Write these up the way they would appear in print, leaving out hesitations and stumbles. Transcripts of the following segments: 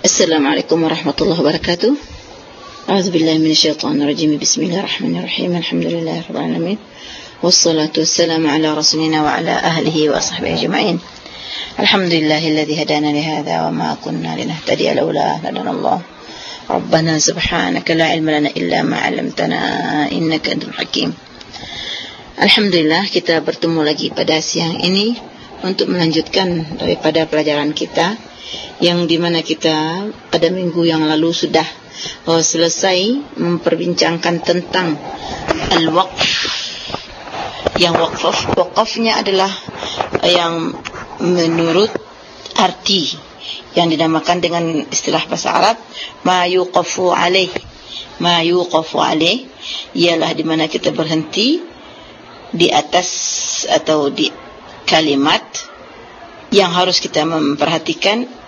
Assalamualaikum warahmatullahi wabarakatuh. A'udzubillahi minasyaitonir rajim. Bismillahirrahmanirrahim. Alhamdulillahirabbil alamin. Wassalatu wassalamu ala rasulina wa ala ahlihi wa sahbihi ajma'in. Alhamdulillahilladzi hadana li hadza wa ma kunna linahtadiya laula an hadana Allah. Rabbana subhanaka la ilma lana illa ma 'allamtana innaka antal hakim. Alhamdulillah, kita bertemu lagi pada siang ini untuk melanjutkan daripada pelajaran kita yang dimana kita pada minggu yang lalu sudah selesai memperbincangkan tentang al-waqf. Yang waqafnya adalah yang menurut arti yang dinamakan dengan istilah bahasa Arab ma yuqafu alaih. Ma yuqafu alaih ialah di mana kita berhenti di atas atau di kalimat yang harus kita memperhatikan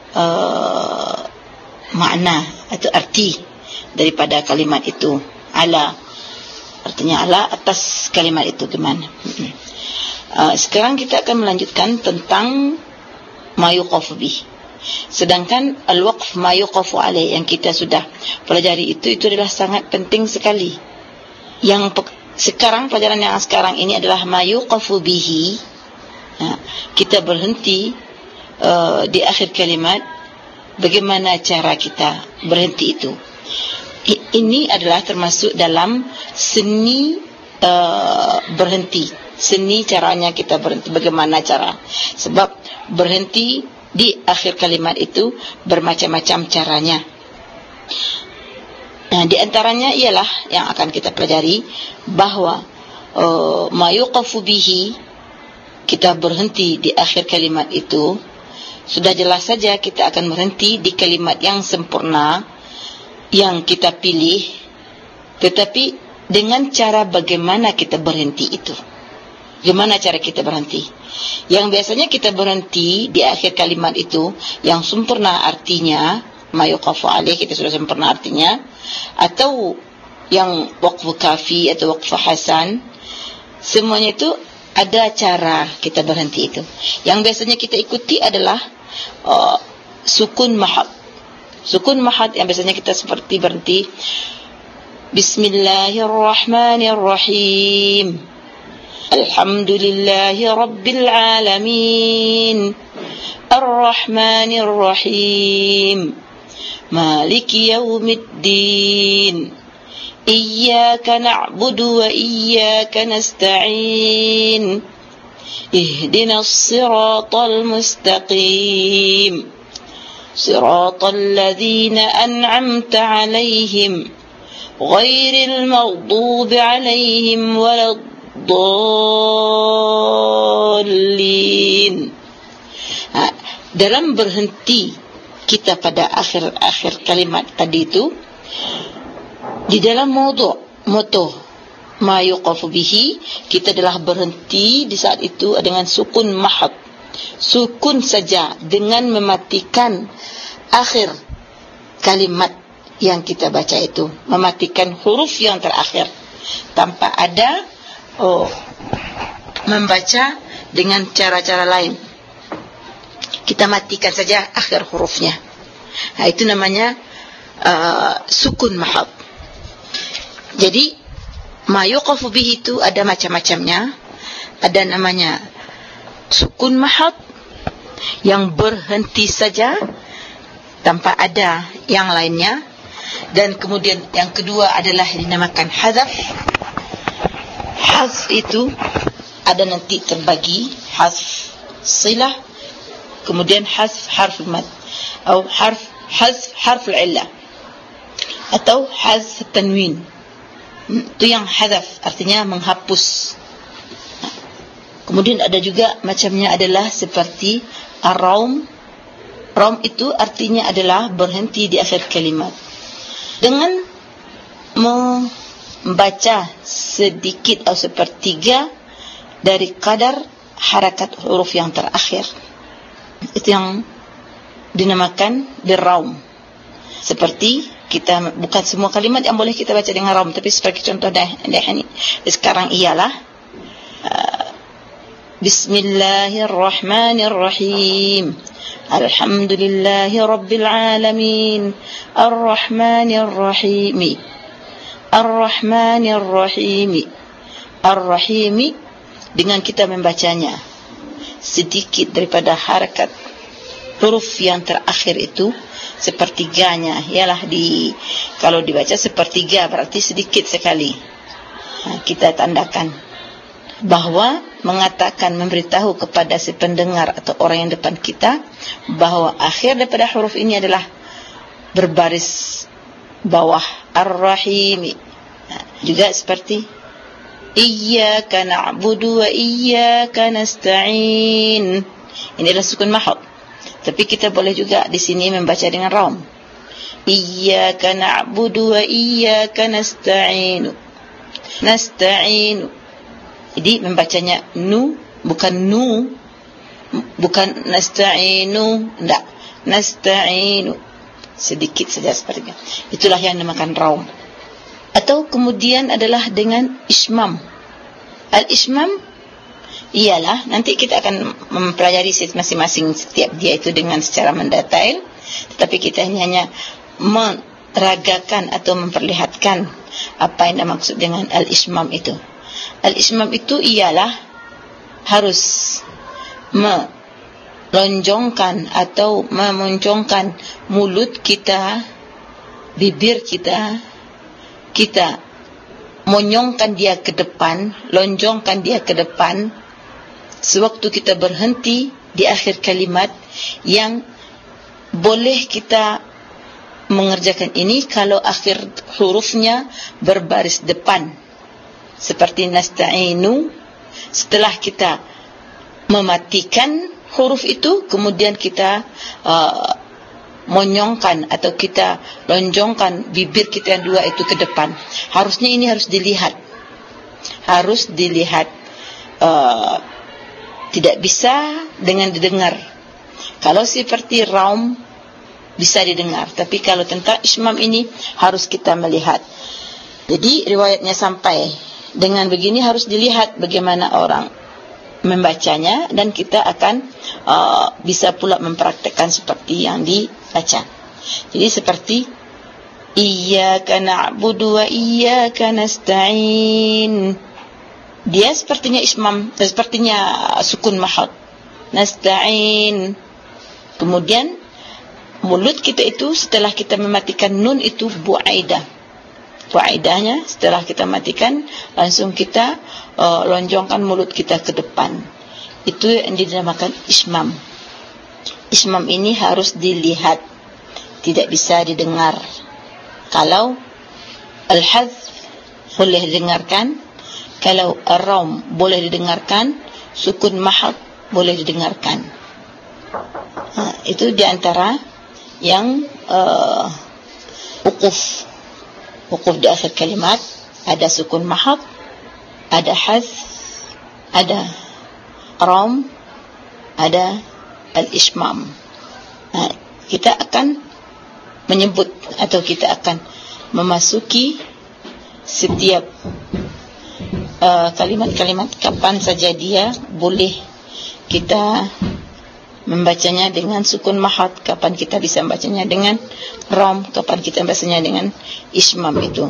makna atau arti daripada kalimat itu. Ala, artinya ala atas kalimat itu gimana. Sekarang kita akan melanjutkan tentang ma yuqafu bih. Sedangkan al-waqf ma yuqafu alaih yang kita sudah pelajari itu adalah sangat penting sekali. Yang sekarang pelajaran yang sekarang ini adalah ma yuqafu bihi. Kita berhenti di akhir kalimat, bagaimana cara kita berhenti itu. Ini adalah termasuk dalam seni berhenti. Seni caranya kita berhenti, bagaimana cara. Sebab berhenti di akhir kalimat itu bermacam-macam caranya. Nah, di antaranya ialah yang akan kita pelajari bahwa ma yuqafu bihi, kita berhenti di akhir kalimat itu. Sudah jelas saja kita akan berhenti di kalimat yang sempurna yang kita pilih, tetapi dengan cara bagaimana kita berhenti itu. Bagaimana cara kita berhenti? Yang biasanya kita berhenti di akhir kalimat itu yang sempurna artinya, ma yuqafu alaih, kita sudah sempurna artinya, atau yang waqfu kafi atau waqfu hasan, semuanya itu ada cara kita berhenti itu. Yang biasanya kita ikuti adalah sukun mahad. Sukun mahad yang biasanya kita seperti berhenti Bismillahirrahmanirrahim. Alhamdulillahi rabbil alamin. Ar-Rahmanir-Rahim. Maliki yaumiddin. Iyyaka na'budu wa iyyaka nasta'in. Ihdinas siratal mustaqim. Siratal ladzina an'amta 'alaihim ghairil maghdubi 'alaihim waladdallin. Dalam berhenti kita pada akhir kalimat tadi itu, di dalam moto ma yuqafu bihi, kita adalah berhenti di saat itu dengan sukun mahad. Sukun saja dengan mematikan akhir kalimat yang kita baca itu, mematikan huruf yang terakhir tanpa ada membaca dengan cara-cara lain. Kita matikan saja akhir hurufnya. Itu namanya sukun mahad. Jadi ma yuqafu bihi itu ada macam-macamnya. Ada namanya sukun mahad yang berhenti saja tanpa ada yang lainnya. Dan kemudian yang kedua adalah dinamakan hadzaf. Hadzf itu ada nanti terbagi hadzf silah, kemudian hadzf harf mad, atau hadzf harf al-illah, atau hadzf tanwin. Itu yang hadzaf, artinya menghapus. Kemudian ada juga macamnya adalah seperti ar-raum. Raum itu artinya adalah berhenti di akhir kalimat dengan membaca sedikit atau sepertiga dari kadar harakat huruf yang terakhir. Itu yang dinamakan bir-raum. Seperti kita, bukan semua kalimat yang boleh kita baca dengan raum, tapi seperti contoh sekarang ialah Bismillahirrahmanirrahim. Alhamdulillahi Rabbil Alamin, Ar-Rahmanir Rahim, Ar-Rahmanir Rahim. Ar-Rahim, dengan kita membacanya sedikit daripada harakat huruf yang terakhir itu, sepertiganya ialah kalau dibaca sepertiga berarti sedikit sekali. Kita tandakan bahwa mengatakan, memberitahu kepada si pendengar atau orang yang depan kita bahwa akhir daripada huruf ini adalah berbaris bawah, Ar-Rahim. Juga seperti Iyyaka na'budu wa iyyaka nasta'in. Ini adalah sukun mahad. Tapi kita boleh juga di sini membaca dengan raum. Iyyaka na'budu wa iyyaka nasta'in. Nasta'in. Jadi membacanya nu, bukan nasta'inu, enggak. Nasta'inu. Sedikit saja seperti itu. Itulah yang dinamakan raum. Atau kemudian adalah dengan ismam. Al-ismam ialah, nanti kita akan mempelajari masing-masing setiap dia itu dengan secara mendetail, tetapi kita ini hanya meragakan atau memperlihatkan apa yang dimaksud dengan al-ismam itu. Al-ismam itu ialah harus melonjongkan atau memoncongkan mulut kita, bibir kita monyongkan dia ke depan, lonjongkan dia ke depan sewaktu kita berhenti di akhir kalimat. Yang boleh kita mengerjakan ini kalau akhir hurufnya berbaris depan, seperti nasta'inu. Setelah kita mematikan huruf itu, kemudian kita monyongkan atau kita lonjongkan bibir kita yang dua itu ke depan. Harusnya ini harus dilihat. Tidak bisa dengan didengar. Kalau seperti raum bisa didengar, tapi kalau tentang ismam ini harus kita melihat. Jadi riwayatnya sampai dengan begini, harus dilihat bagaimana orang membacanya, dan kita akan bisa pula mempraktekkan seperti yang dibaca. Jadi seperti Iyyaka na'budu wa iyyaka nasta'in. Dia sepertinya ismam, sepertinya sukun mahad. Nasta'in. Kemudian mulut kita itu setelah kita mematikan nun itu bu'aidah. Bu'aidahnya setelah kita matikan, langsung kita lonjongkan mulut kita ke depan. Itu yang dinamakan ismam. Ismam ini harus dilihat, tidak bisa didengar. Kalau al-hadz boleh didengarkan, kalau ar-raum boleh didengarkan, sukun mahad boleh didengarkan. Itu diantara yang wukuf di akhir kalimat. Ada sukun mahad, ada hadz, ada raum, ada al-ismam. Kita akan menyebut atau kita akan memasuki setiap kalimat-kalimat kapan saja dia boleh kita membacanya dengan sukun mahad, kapan kita bisa membacanya dengan raum, kapan kita membacanya dengan ismam itu.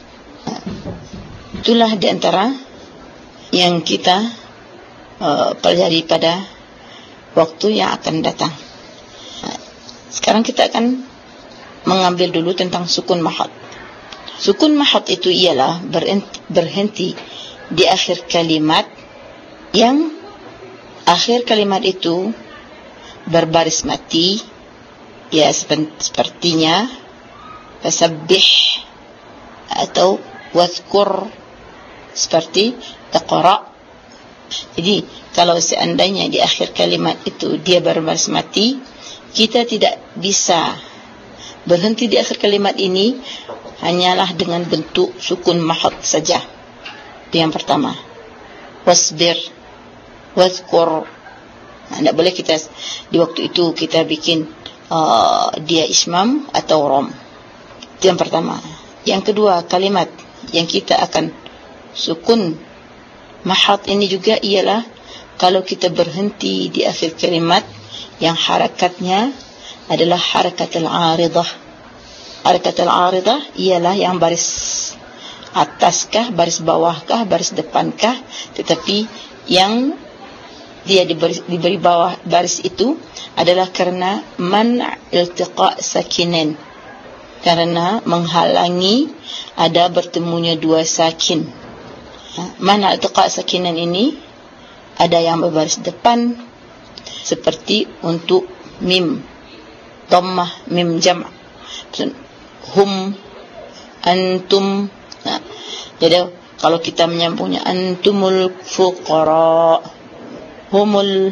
Itulah di antara yang kita pelajari pada waktu yang akan datang. Sekarang kita akan mengambil dulu tentang sukun mahad. Sukun mahad itu ialah berhenti di akhir kalimat, yang akhir kalimat itu berbaris mati, ya sepertinya fasabbih atau wadhkur, seperti taqra. Jadi kalau seandainya di akhir kalimat itu dia berbaris mati, kita tidak bisa berhenti di akhir kalimat ini hanyalah dengan bentuk sukun mahad saja. Itu yang pertama. Wasbir, wadhkur. Tidak boleh kita di waktu itu kita bikin dia ismam atau rom. Itu yang pertama. Yang kedua, kalimat yang kita akan sukun mahad ini juga ialah kalau kita berhenti di akhir kalimat yang harakatnya adalah harakatul aridah. Harakatul aridah ialah yang baris ataskah, baris bawahkah, baris depankah, tetapi yang dia diberi bawah baris itu adalah kerana iltiqa' sakinin, karena menghalangi ada bertemunya dua sakin. Iltiqa' sakinin ini ada yang berbaris depan seperti untuk mim dhammah, mim jam', hum, antum. Jadi kalau kita menyambungnya antumul fuqara, humul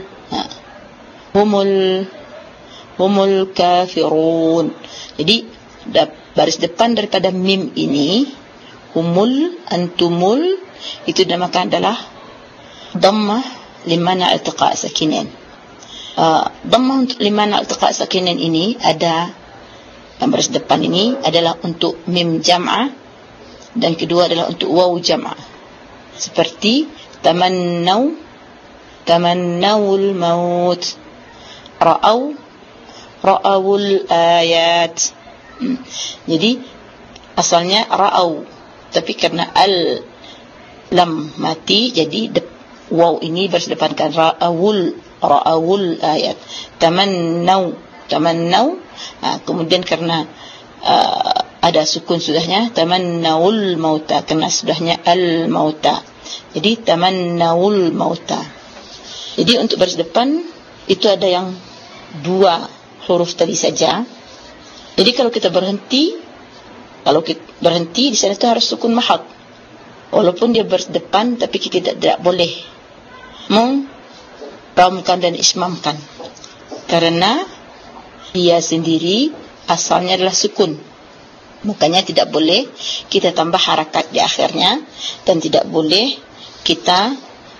kafirun. Jadi baris depan daripada mim ini, humul, antumul, itu dinamakan adalah dhammah limana iltiqa' sakinin. Dhammah limana iltiqa' sakinin ini ada yang baris depan ini adalah untuk mim jam'ah, dan kedua adalah untuk waw jam'ah. Seperti tamannawul maut, ra'awul ayat. Jadi asalnya ra'aw, tapi karena al lam mati, jadi waw ini bersedepankan ra'awul ayat. Tamannaw, kemudian karena ada sukun sudahnya, tamannawul mauta, karena sudahnya al mauta, jadi tamannawul mauta. Jadi untuk baris depan itu ada yang dua huruf tadi saja. Jadi kalau kita berhenti di sana itu harus sukun mahad, walaupun dia baris depan, tapi kita tidak boleh meramkan dan ismamkan, karena dia sendiri asalnya adalah sukun. Makanya tidak boleh kita tambah harakat di akhirnya, dan tidak boleh kita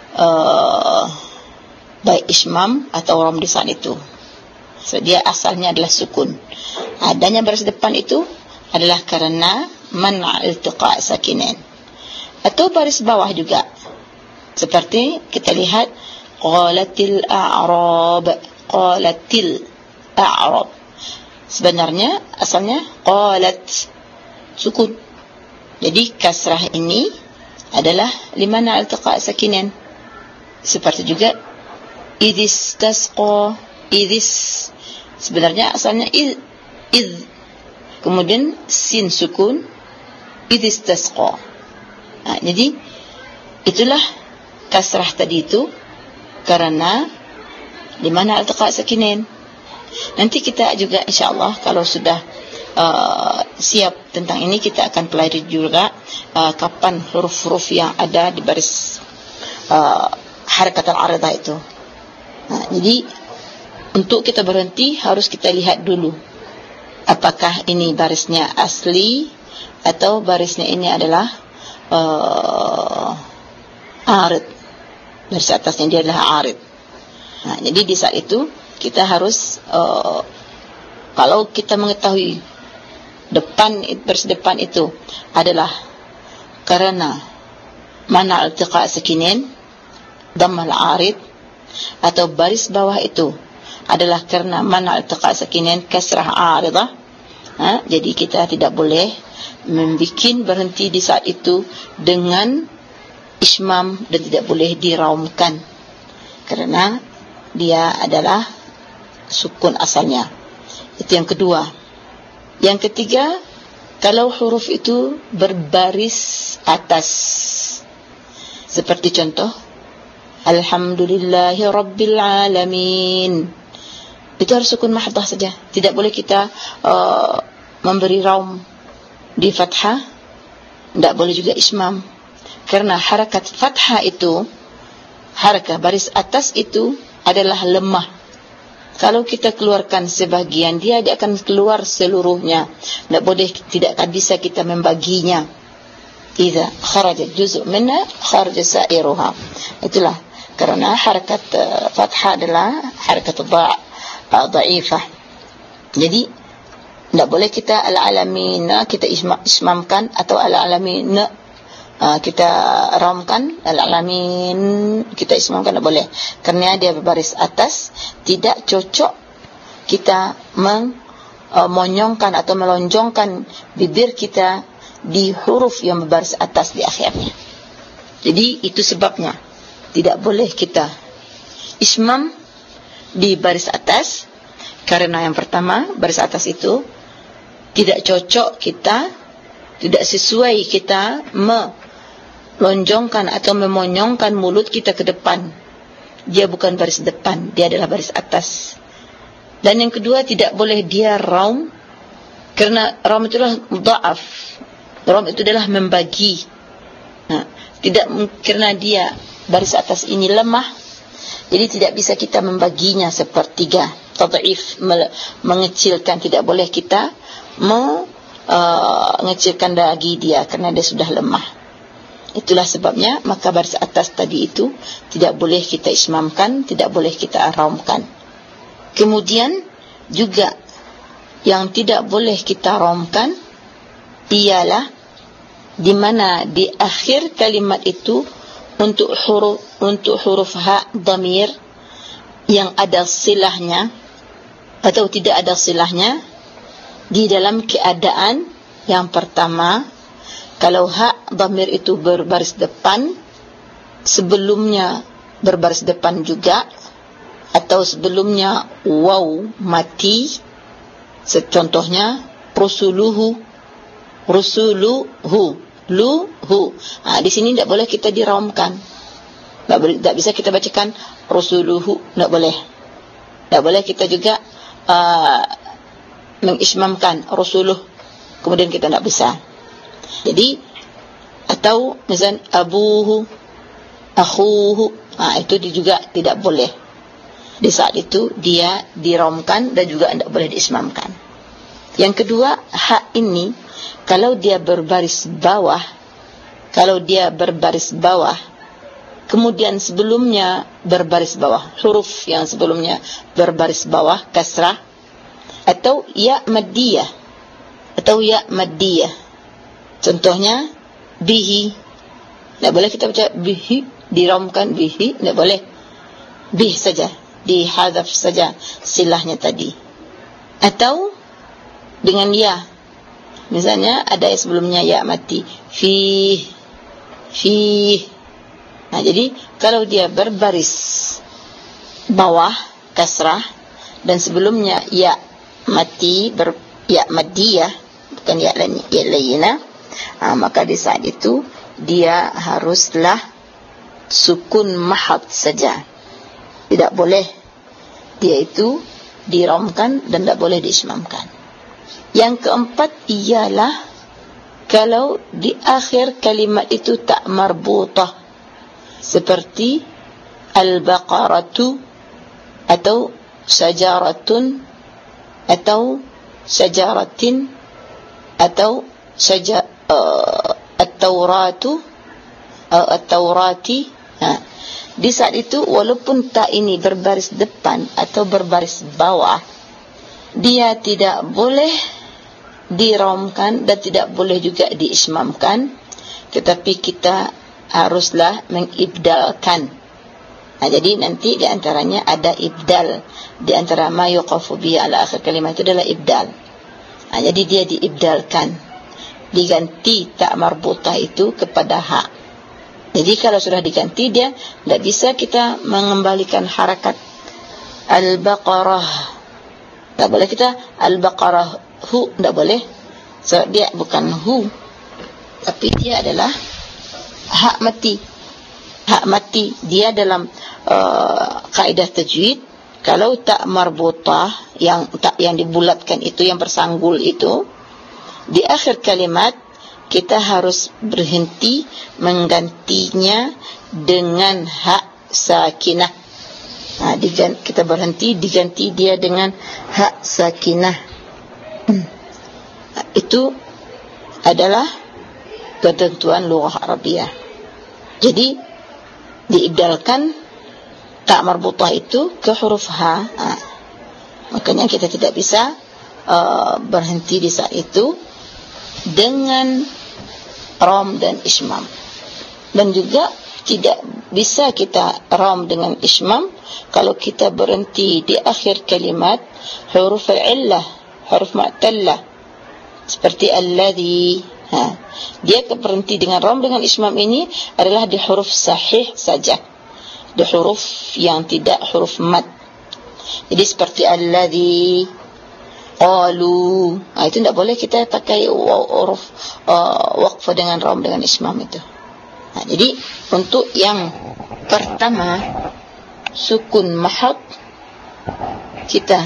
baik ismam atau ram di saat itu. So, dia asalnya adalah sukun. Adanya baris depan itu adalah karena iltiqa' sakinin. Atau baris bawah juga, seperti kita lihat qalatil a'rab. Sebenarnya asalnya qalat, sukun. Jadi kasrah ini adalah limana iltiqa' sakinin. Seperti juga idis tasqa, sebenarnya asalnya id, kemudian sin sukun, idis tasqa. Jadi itulah kasrah tadi itu karena limana iltiqa' sakinin. Nanti kita juga insyaAllah kalau sudah siap tentang ini, kita akan pelajari juga kapan huruf-huruf yang ada di baris harakat al-aridah itu. Jadi untuk kita berhenti harus kita lihat dulu apakah ini barisnya asli atau barisnya ini adalah arid, baris atasnya dia adalah arid. Jadi di saat itu kita harus kalau kita mengetahui baris depan itu adalah karena mana iltiqa' sakinin, dhammal arid, atau baris bawah itu adalah karena mana iltiqa' sakinin, kasrah aridah, jadi kita tidak boleh membikin berhenti di saat itu dengan ismam, dan tidak boleh diraumkan karena dia adalah sukun asalnya. Itu yang kedua. Yang ketiga, kalau huruf itu berbaris atas, seperti contoh alhamdulillahi rabbil alamin, itu harus sukun mahdah saja, tidak boleh kita memberi raum di fathah, tidak boleh juga ismam, karena harakat fathah itu, harakat baris atas itu adalah lemah. Kalau kita keluarkan sebagian, dia akan keluar seluruhnya. Tidak akan bisa kita membaginya. Idza kharaja juz' minha kharaja sa'iruha. Itulah karena harakat fathah adalah harakat dhaifah. Jadi tidak boleh kita al-alamin kita ismamkan, atau al-alamin kita ramkan al-alamin, kita ismamkan tak boleh, kerana dia berbaris atas. Tidak cocok kita monyongkan atau melonjongkan bibir kita di huruf yang berbaris atas di akhirnya. Jadi itu sebabnya tidak boleh kita ismam di baris atas, karena yang pertama, baris atas itu tidak cocok kita, tidak sesuai kita melonjongkan atau memonyongkan mulut kita ke depan. Dia bukan baris depan, dia adalah baris atas. Dan yang kedua, tidak boleh dia raum, kerana raum itulah mudha'af. Raum itu adalah membagi. Tidak, kerana dia baris atas ini lemah, jadi tidak bisa kita membaginya sepertiga. Tad'if, mengecilkan, tidak boleh kita mengecilkan lagi dia, kerana dia sudah lemah. Itulah sebabnya maka baris atas tadi itu tidak boleh kita ismamkan, tidak boleh kita raumkan. Kemudian juga yang tidak boleh kita raumkan ialah di mana di akhir kalimat itu untuk huruf ha dhamir yang ada silahnya atau tidak ada silahnya, di dalam keadaan yang pertama, kalau ha dhamir itu berbaris depan, sebelumnya berbaris depan juga, atau sebelumnya waw mati, contohnya rusuluhu, luhu. Di sini tidak boleh kita diraumkan, tidak bisa kita bacakan rusuluhu, tidak boleh. Tak boleh kita juga mengismamkan rusuluh, kemudian kita tidak bisa. Jadi, atau misalnya abuhu, akhuhu, itu juga tidak boleh. Di saat itu dia diraumkan dan juga tidak boleh diismamkan. Yang kedua, ha ini kalau dia berbaris bawah, kemudian sebelumnya berbaris bawah, huruf yang sebelumnya berbaris bawah, kasrah, atau ya maddiyah, contohnya bihi, tidak boleh kita baca bihi, diraumkan bihi, tidak boleh, bih saja, dihadzaf saja silahnya tadi. Atau dengan ya, misalnya ada yang sebelumnya ya mati, fi. Jadi kalau dia berbaris bawah kasrah dan sebelumnya ya mati, ya maddiyah, bukan ya layyinah, maka di saat itu dia haruslah sukun mahad saja. Tidak boleh dia itu diraumkan dan tidak boleh diismamkan. Yang keempat ialah kalau di akhir kalimat itu tak marbutah, seperti al-baqaratu atau sajaratun atau sajaratin atau at-tauratu atau at-taurati. Di saat itu walaupun tak ini berbaris depan atau berbaris bawah, dia tidak boleh diraumkan dan tidak boleh juga diismamkan, tetapi kita haruslah mengibdalkan. Jadi nanti di antaranya ada ibdal, di antara ma yuqafu bihi ala akhir kalimat itu adalah ibdal. Jadi dia diibdalkan, diganti tak marbutah itu kepada ha. Jadi kalau sudah diganti, dia tidak bisa kita mengembalikan harakat al-baqarah, tidak boleh kita al-baqarah hu, tidak boleh. So dia bukan hu, tapi dia adalah hak mati. Hak mati dia dalam kaidah tajwid, kalau tak marbutah, yang dibulatkan itu, yang bersanggul itu, di akhir kalimat kita harus berhenti menggantinya dengan hak sakinah. Kita berhenti, diganti dia dengan hak sakinah. Itu adalah ketentuan lughah Arabiyah. Jadi diibdalkan tak marbutah itu ke huruf ha. Makanya kita tidak bisa berhenti di saat itu dengan ram dan ismam. Dan juga tidak bisa kita ram dengan ismam kalau kita berhenti di akhir kalimat huruf al-illah, huruf mu'tallah, seperti alladhi. Dia berhenti dengan ram dengan ismam ini adalah di huruf sahih saja, di huruf yang tidak huruf mad. Jadi seperti alladhi, qalu, itu tidak boleh kita pakai huruf waqf dengan ram dengan ismam itu. Jadi untuk yang pertama sukun mahad, kita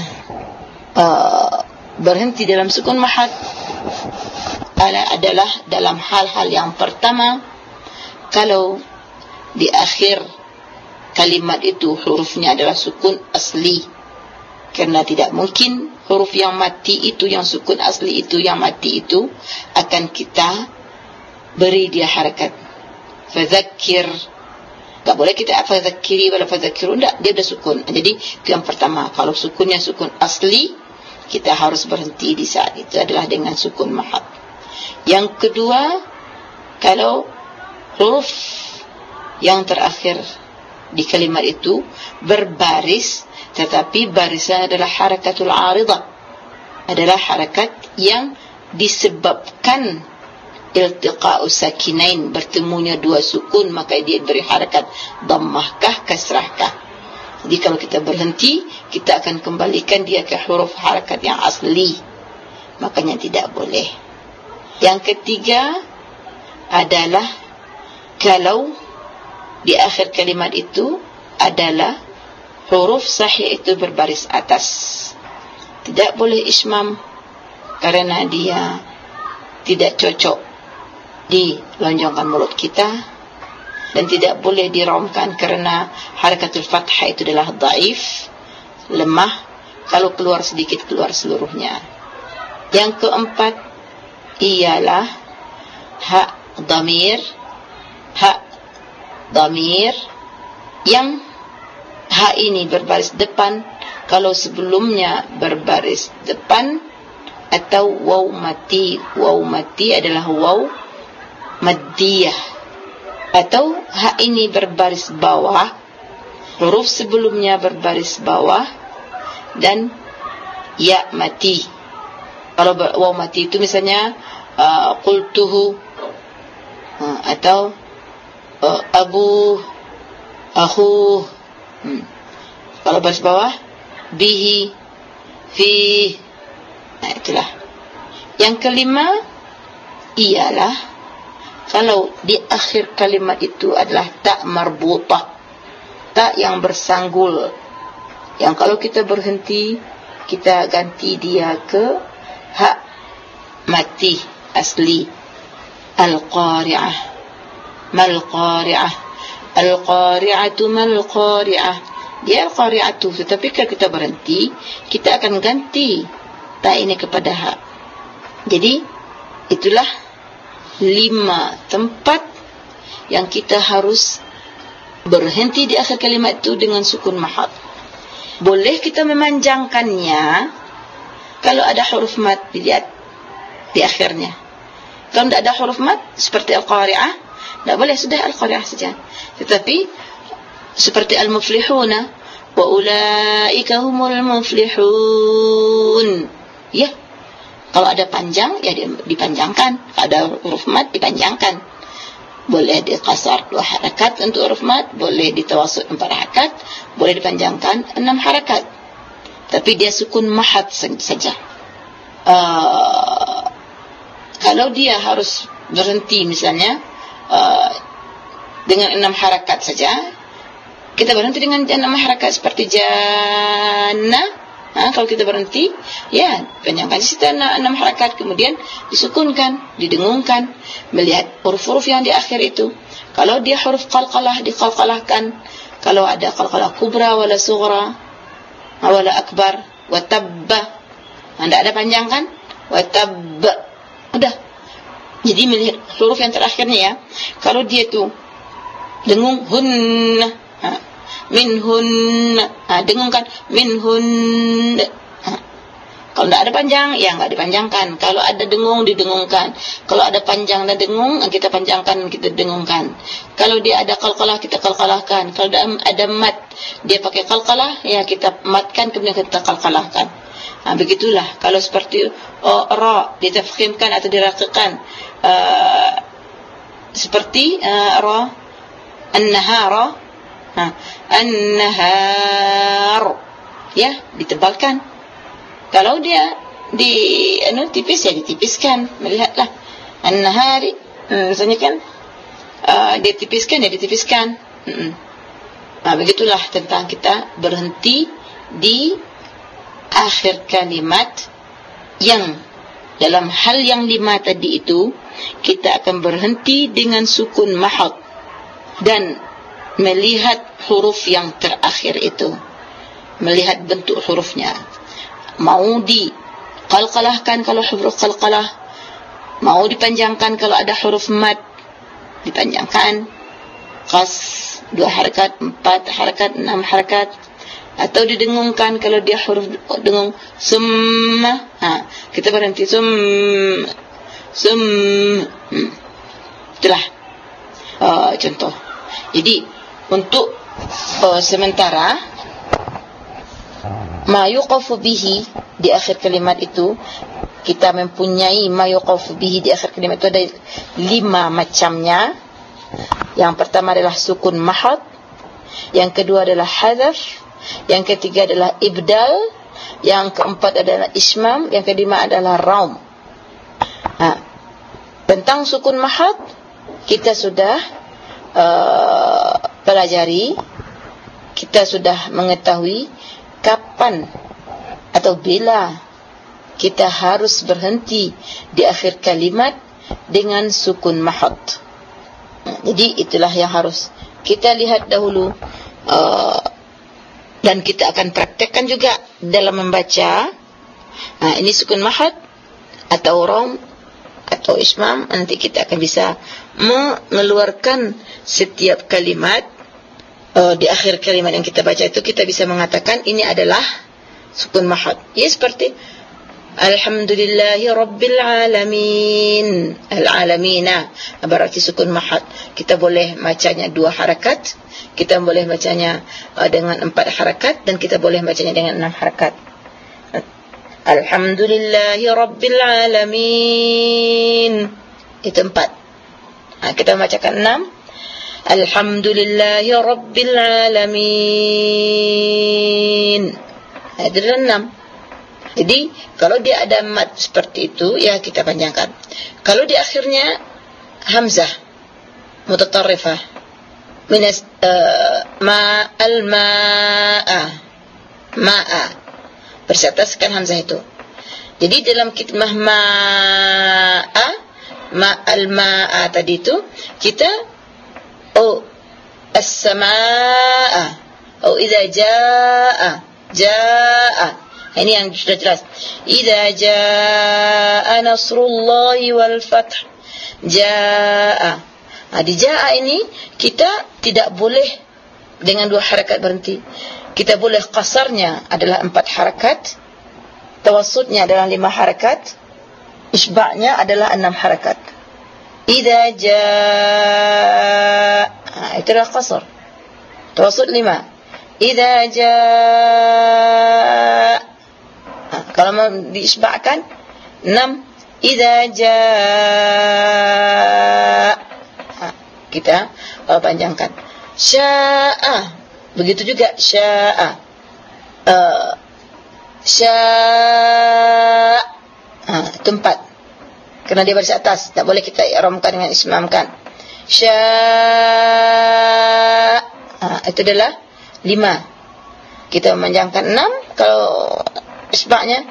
berhenti dalam sukun mahad adalah dalam hal-hal yang pertama kalau di akhir kalimat itu hurufnya adalah sukun asli, karena tidak mungkin huruf yang mati itu, yang sukun asli itu, yang mati itu akan kita beri dia harakat. Fadzakir, tak boleh kita fadzakiri wala fadzakiru, tidak, dia dah sukun. Jadi itu yang pertama, kalau sukunnya sukun asli kita harus berhenti di saat itu adalah dengan sukun mahad. Yang kedua, kalau huruf yang terakhir di kalimat itu berbaris, tetapi barisnya adalah harakatul aridah, adalah harakat yang disebabkan iltiqa'u sakinain, bertemunya dua sukun, maka dia beri harakat dhammahkah kasrahkah. Jadi kalau kita berhenti, kita akan kembalikan dia ke huruf harakat yang asli, makanya tidak boleh. Yang ketiga adalah kalau di akhir kalimat itu adalah huruf sahih itu berbaris atas, tidak boleh ismam karena dia tidak cocok dilonjongkan mulut kita, dan tidak boleh diramkan karena harakatul fathah itu adalah dhaif, lemah, kalau keluar sedikit keluar seluruhnya. Yang keempat ialah ha dhamir yang ha ini berbaris depan, kalau sebelumnya berbaris depan, atau waw mati adalah waw maddiyah, atau ha ini berbaris bawah, huruf sebelumnya berbaris bawah, dan ya mati. Kalau waw mati itu misalnya qultuhu, atau abu, akhu. Kalau baris bawah bihi, fi. Itulah. Yang kelima ialah kalau di akhir kalimat itu adalah tak marbutah, tak yang bersanggul, yang kalau kita berhenti kita ganti dia ke ha mati asli. Al-qari'ah, mal qari'ah, al-qari'atu mal qari'ah, dia al-qari'atu, tetapi kalau kita berhenti kita akan ganti tak ini kepada ha. Jadi itulah 5 tempat yang kita harus berhenti di akhir kalimat itu dengan sukun mahad. Boleh kita memanjangkannya kalau ada huruf mad di akhirnya. Kalau tidak ada huruf mad seperti al-qari'ah, tidak boleh, sudah al-qari'ah saja. Tetapi seperti al-muflihuna, wa ulaika humul muflihun, ya, kalau ada panjang ya dipanjangkan, ada huruf mad dipanjangkan. Boleh diqasar 2 harakat untuk huruf mad, boleh ditawasud 4 harakat, boleh dipanjangkan 6 harakat. Tapi dia sukun mahad saja. Kalau dia harus berhenti misalnya dengan 6 harakat saja, kita berhenti dengan 6 harakat seperti jannah. Kalau kita berhenti, ya panjangkan situ 6 harakat, kemudian disukungkan, didengungkan, melihat huruf-huruf yang di akhir itu. Kalau dia huruf qalqalah, diqalqalahkan. Kalau ada qalqalah kubra wala sughra wala akbar, wa tabba, tidak ada panjangkan, wa tabba, udah. Jadi melihat huruf yang terakhirnya ya. Kalau dia tu dengung hunna, minhun, dengungkan minhun. Kalau tidak ada panjang, ya enggak dipanjangkan. Kalau ada dengung, didengungkan. Kalau ada panjang dan dengung, kita panjangkan, kita dengungkan. Kalau dia ada qalqalah, kita qalqalahkan. Kalau ada mat, dia pakai qalqalah, ya kita matkan, kemudian kita qalqalahkan. Begitulah. Kalau seperti ra ditafkhimkan atau diraqiqkan, seperti ra an-nahara, an-nahar, ya ditebalkan. Kalau dia tipis, ya ditipiskan. Melihatlah an-nahari, misalnya kan dia tipiskan, ya ditipiskan. Begitulah tentang kita berhenti di akhir kalimat, yang dalam hal yang 5 tadi itu kita akan berhenti dengan sukun mahad dan melihat huruf yang terakhir itu, melihat bentuk hurufnya. Mau diqalqalahkan kalau huruf qalqalah, mau dipanjangkan kalau ada huruf mad, dipanjangkan, qas 2 harakat, 4 harakat, 6 harakat, atau didengungkan kalau dia huruf dengung, summa, kita berhenti itulah contoh. Jadi untuk sementara ma yuqafu bihi di akhir kalimat itu, kita mempunyai ma yuqafu bihi di akhir kalimat itu ada 5 macamnya. Yang pertama adalah sukun mahad, yang kedua adalah hadzaf, yang ketiga adalah ibdal, yang keempat adalah ismam, yang kelima adalah raum. Tentang sukun mahad kita sudah pelajari, kita sudah mengetahui kapan atau bila kita harus berhenti di akhir kalimat dengan sukun mahad. Jadi itulah yang harus kita lihat dahulu, dan kita akan praktekkan juga dalam membaca. Ini sukun mahad atau raum atau ismam. Nanti kita akan bisa mengeluarkan setiap kalimat. Di akhir kalimat yang kita baca itu kita bisa mengatakan ini adalah sukun mahad. Ya, seperti alhamdulillahi rabbil alamin, al-alamina, berarti sukun mahad. Kita boleh bacanya 2 harakat, kita boleh bacanya dengan 4 harakat, dan kita boleh bacanya dengan 6 harakat. Alhamdulillahi rabbil alamin, itu 4. Kita bacakan 6. Alhamdulillahi rabbil alamin, itu 6. Jadi kalau dia ada mad seperti itu, ya kita panjangkan. Kalau di akhirnya hamzah mutatarrifah, minas ma'a, bersetaskan hamzah itu. Jadi dalam kitmah ma'a tadi itu kita as-samaa'a, idza jaa. Ini yang sudah jelas. Idza jaa nasrullahi wal fath, jaa. Di jaa ini kita tidak boleh dengan 2 harakat berhenti. Kita boleh qasarnya adalah 4 harakat, tawassutnya adalah 5 harakat, isba'nya adalah 6 harakat. Idza jaa, itu adalah qasar. Tawassut 5. Idza jaa, kalau mau diisba'kan 6. Idza jaa, kita panjangkan. Sya'a, begitu juga sya'a. Itu 4, karena dia baris atas, tak boleh kita i'ramkan dengan ismamkan. Sya'a, itu adalah 5. Kita memanjangkan 6 kalau isba'nya.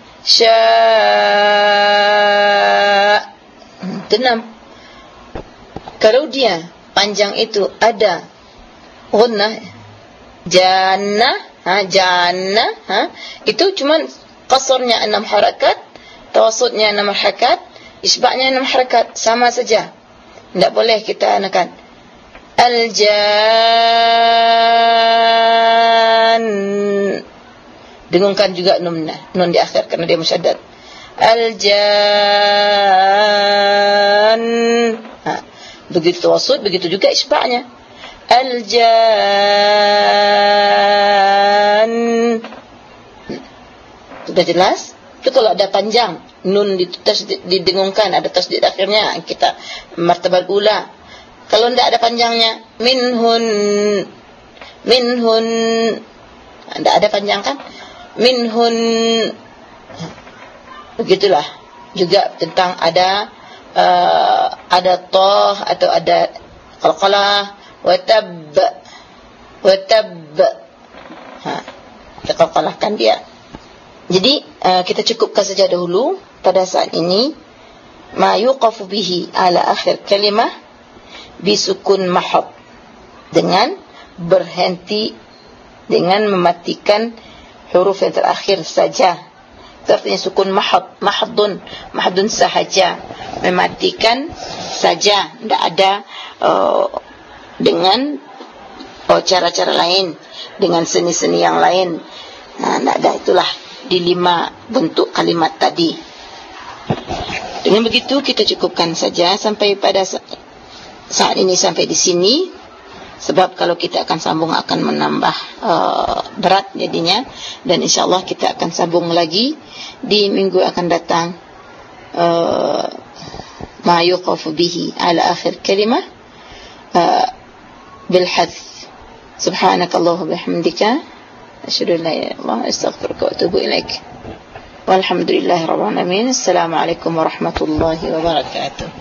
Itu 6. Kalau dia panjang itu ada gunnah, jannah, itu cuma qasarnya 6 harakat, tawassutnya 6 harakat, isba'nya 6 harakat, sama saja. Tidak boleh kita anakan Dengungkan juga nun di akhir karena dia musyaddad. Al-jan. Begitu wasud, begitu juga isba'nya. Al-jan. Sudah jelas? Itu kalau ada panjang, nun didengungkan, ada tasdid akhirnya, kita martabat ula. Kalau tidak ada panjangnya, minhun. Tidak ada panjang kan? Minhun. Begitulah. Juga tentang ada toh atau ada qalqalah, watab. Kita qalqalahkan dia. Jadi kita cukupkan saja dahulu pada saat ini ma yuqafu bihi ala akhir kalimah bisukun mahad, dengan berhenti, dengan mematikan huruf yang terakhir saja. Itu artinya sukun mahadun sahaja, mematikan saja, tidak ada dengan cara-cara lain, dengan seni-seni yang lain. Tidak ada. Itulah di 5 bentuk kalimat tadi. Dengan begitu kita cukupkan saja sampai pada saat ini, sampai di sini. Sebab kalau kita akan sambung akan menambah berat jadinya. Dan insyaAllah kita akan sambung lagi di minggu akan datang. Ma yuqafu bihi ala akhir kalimah bil hadth. Subhanakallahu bihamdika, asyhadu an la ilaha illa anta, astaghfiruka wa atubu ilaik. Walhamdulillahi rabbil alamin. Assalamualaikum warahmatullahi wabarakatuh.